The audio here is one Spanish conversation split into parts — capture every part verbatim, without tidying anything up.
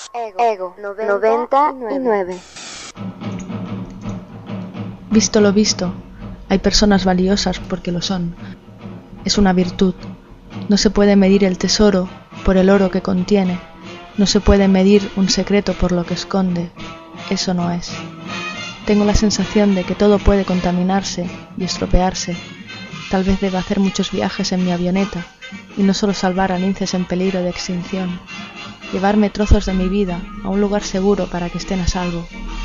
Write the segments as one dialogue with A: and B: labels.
A: Ego noventa y nueve.
B: Visto lo visto, hay personas valiosas porque lo son. Es una virtud. No se puede medir el tesoro por el oro que contiene. No se puede medir un secreto por lo que esconde. Eso no es. Tengo la sensación de que todo puede contaminarse y estropearse. Tal vez deba hacer muchos viajes en mi avioneta y no solo salvar a linces en peligro de extinción. Llevarme trozos de mi vida a un lugar seguro para que estén a salvo.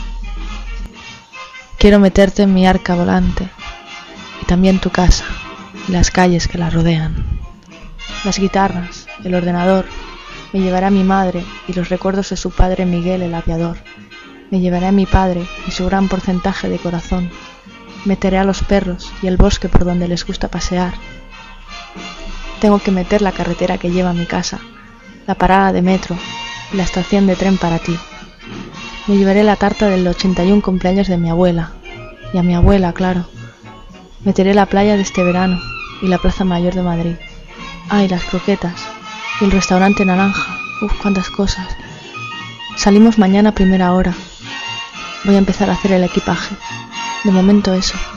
B: Quiero meterte en mi arca volante y también tu casa y las calles que la rodean. Las guitarras, el ordenador, me llevará a mi madre y los recuerdos de su padre Miguel el aviador. Me llevaré a mi padre y su gran porcentaje de corazón. Meteré a los perros y el bosque por donde les gusta pasear. Tengo que meter la carretera que lleva a mi casa, la parada de metro y la estación de tren para ti. Me llevaré la tarta del ochenta y un cumpleaños de mi abuela, y a mi abuela, claro. Meteré la playa de este verano y la Plaza Mayor de Madrid. Ay, las croquetas y el restaurante naranja. Uf, cuántas cosas. Salimos mañana a primera hora. Voy a empezar a hacer el equipaje. De momento eso.